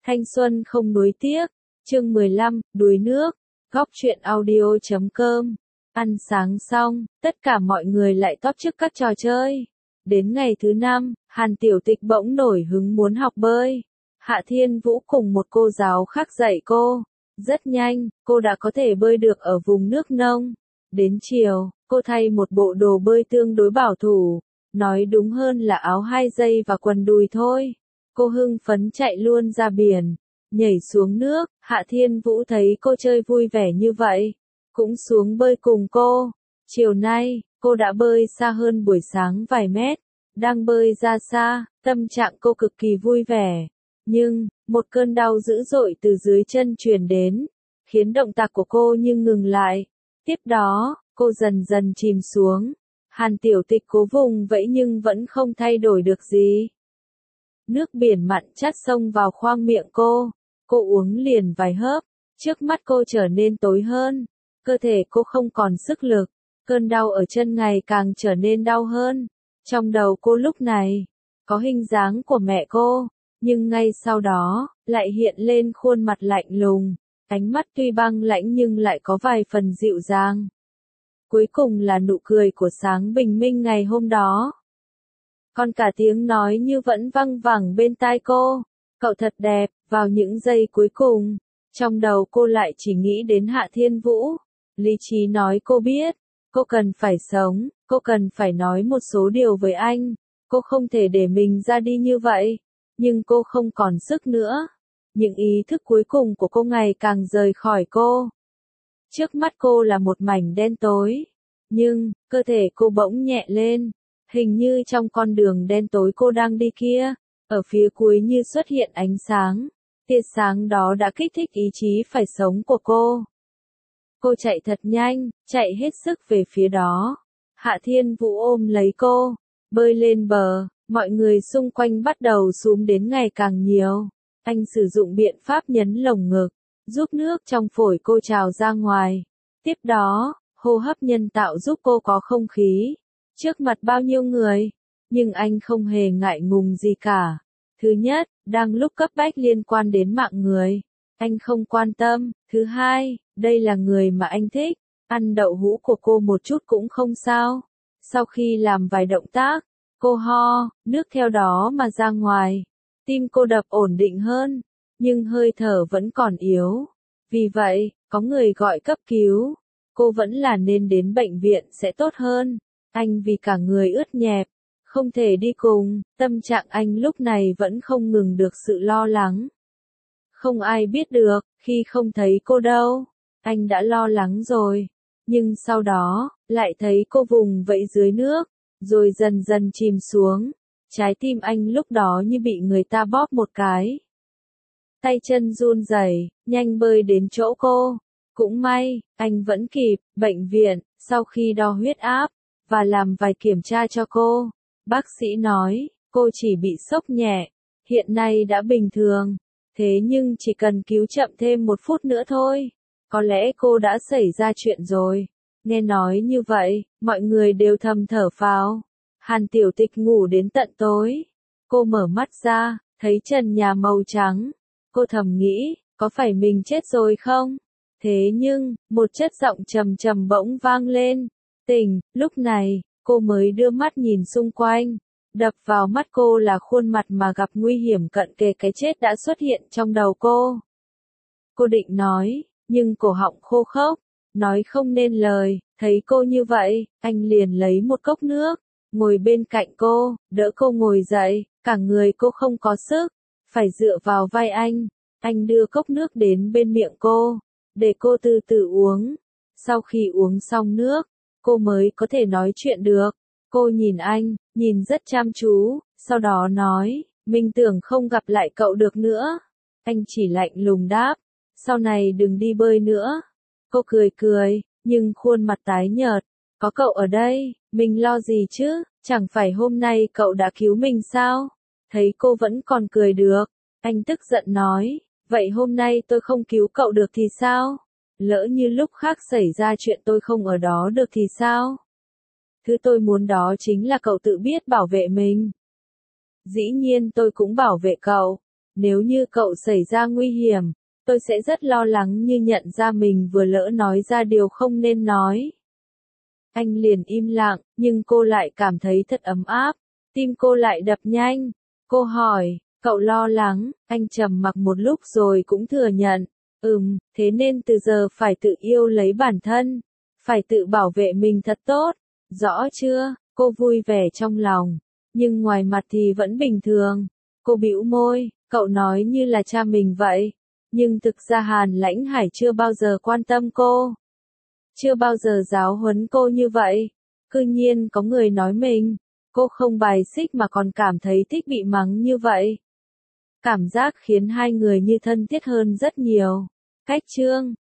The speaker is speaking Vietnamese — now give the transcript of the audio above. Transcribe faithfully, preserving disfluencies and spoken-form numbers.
Thanh xuân không nuối tiếc, chương mười lăm, đuối nước, góc truyện audio chấm com. Ăn sáng xong, tất cả mọi người lại tóp trước các trò chơi. Đến ngày thứ năm, Hàn Tiểu Tịch bỗng nổi hứng muốn học bơi. Hạ Thiên Vũ cùng một cô giáo khác dạy cô. Rất nhanh, cô đã có thể bơi được ở vùng nước nông. Đến chiều, cô thay một bộ đồ bơi tương đối bảo thủ. Nói đúng hơn là áo hai dây và quần đùi thôi. Cô hưng phấn chạy luôn ra biển. Nhảy xuống nước, Hạ Thiên Vũ thấy cô chơi vui vẻ như vậy. Cũng xuống bơi cùng cô. Chiều nay, cô đã bơi xa hơn buổi sáng vài mét. Đang bơi ra xa, tâm trạng cô cực kỳ vui vẻ. Nhưng, một cơn đau dữ dội từ dưới chân truyền đến, khiến động tác của cô như ngừng lại. Tiếp đó, cô dần dần chìm xuống. Hàn Tiểu Tịch cố vùng vẫy nhưng vẫn không thay đổi được gì. Nước biển mặn chát xông vào khoang miệng cô. Cô uống liền vài hớp. Trước mắt cô trở nên tối hơn. Cơ thể cô không còn sức lực. Cơn đau ở chân ngày càng trở nên đau hơn. Trong đầu cô lúc này, có hình dáng của mẹ cô. Nhưng ngay sau đó, lại hiện lên khuôn mặt lạnh lùng. Ánh mắt tuy băng lãnh nhưng lại có vài phần dịu dàng. Cuối cùng là nụ cười của sáng bình minh ngày hôm đó. Còn cả tiếng nói như vẫn văng vẳng bên tai cô. Cậu thật đẹp, vào những giây cuối cùng. Trong đầu cô lại chỉ nghĩ đến Hạ Thiên Vũ. Lý trí nói cô biết. Cô cần phải sống, cô cần phải nói một số điều với anh. Cô không thể để mình ra đi như vậy. Nhưng cô không còn sức nữa. Những ý thức cuối cùng của cô ngày càng rời khỏi cô. Trước mắt cô là một mảnh đen tối. Nhưng, cơ thể cô bỗng nhẹ lên. Hình như trong con đường đen tối cô đang đi kia, ở phía cuối như xuất hiện ánh sáng. Tia sáng đó đã kích thích ý chí phải sống của cô. Cô chạy thật nhanh, chạy hết sức về phía đó. Hạ Thiên Vũ ôm lấy cô, bơi lên bờ, mọi người xung quanh bắt đầu xúm đến ngày càng nhiều. Anh sử dụng biện pháp nhấn lồng ngực, giúp nước trong phổi cô trào ra ngoài. Tiếp đó, hô hấp nhân tạo giúp cô có không khí. Trước mặt bao nhiêu người, nhưng anh không hề ngại ngùng gì cả. Thứ nhất, đang lúc cấp bách liên quan đến mạng người, anh không quan tâm. Thứ hai, đây là người mà anh thích, ăn đậu hũ của cô một chút cũng không sao. Sau khi làm vài động tác, cô ho, nước theo đó mà ra ngoài. Tim cô đập ổn định hơn, nhưng hơi thở vẫn còn yếu. Vì vậy, có người gọi cấp cứu. Cô vẫn là nên đến bệnh viện sẽ tốt hơn. Anh vì cả người ướt nhẹp, không thể đi cùng. Tâm trạng anh lúc này vẫn không ngừng được sự lo lắng. Không ai biết được, khi không thấy cô đâu, anh đã lo lắng rồi. Nhưng sau đó, lại thấy cô vùng vẫy dưới nước, rồi dần dần chìm xuống. Trái tim anh lúc đó như bị người ta bóp một cái. Tay chân run rẩy, nhanh bơi đến chỗ cô. Cũng may, anh vẫn kịp. Bệnh viện, sau khi đo huyết áp và làm vài kiểm tra cho cô, bác sĩ nói, cô chỉ bị sốc nhẹ, hiện nay đã bình thường. Thế nhưng chỉ cần cứu chậm thêm một phút nữa thôi, có lẽ cô đã xảy ra chuyện rồi. Nghe nói như vậy, mọi người đều thầm thở phào. Hàn Tiểu Tịch ngủ đến tận tối. Cô mở mắt ra, thấy trần nhà màu trắng. Cô thầm nghĩ, có phải mình chết rồi không? Thế nhưng, một chất giọng trầm trầm bỗng vang lên. Tỉnh, lúc này, cô mới đưa mắt nhìn xung quanh. Đập vào mắt cô là khuôn mặt mà gặp nguy hiểm cận kề cái chết đã xuất hiện trong đầu cô. Cô định nói, nhưng cổ họng khô khốc, nói không nên lời. Thấy cô như vậy, anh liền lấy một cốc nước, ngồi bên cạnh cô, đỡ cô ngồi dậy. Cả người cô không có sức, phải dựa vào vai anh. Anh đưa cốc nước đến bên miệng cô, để cô từ từ uống. Sau khi uống xong nước, cô mới có thể nói chuyện được. Cô nhìn anh, nhìn rất chăm chú, sau đó nói, mình tưởng không gặp lại cậu được nữa. Anh chỉ lạnh lùng đáp, sau này đừng đi bơi nữa. Cô cười cười, nhưng khuôn mặt tái nhợt. Có cậu ở đây, mình lo gì chứ, chẳng phải hôm nay cậu đã cứu mình sao? Thấy cô vẫn còn cười được, anh tức giận nói, vậy hôm nay tôi không cứu cậu được thì sao? Lỡ như lúc khác xảy ra chuyện tôi không ở đó được thì sao? Thứ tôi muốn đó chính là cậu tự biết bảo vệ mình. Dĩ nhiên tôi cũng bảo vệ cậu, Nếu như cậu xảy ra nguy hiểm, tôi sẽ rất lo lắng như nhận ra mình vừa lỡ nói ra điều không nên nói. Anh liền im lặng, nhưng cô lại cảm thấy thật ấm áp, tim cô lại đập nhanh. Cô hỏi, cậu lo lắng, anh trầm mặc một lúc rồi cũng thừa nhận, ừm, thế nên từ giờ phải tự yêu lấy bản thân, phải tự bảo vệ mình thật tốt, rõ chưa? Cô vui vẻ trong lòng, nhưng ngoài mặt thì vẫn bình thường. Cô bĩu môi, cậu nói như là cha mình vậy, nhưng thực ra Hàn Lãnh Hải chưa bao giờ quan tâm cô. Chưa bao giờ giáo huấn cô như vậy. Cư nhiên có người nói mình, cô không bài xích mà còn cảm thấy thích bị mắng như vậy. Cảm giác khiến hai người như thân thiết hơn rất nhiều. Cách chương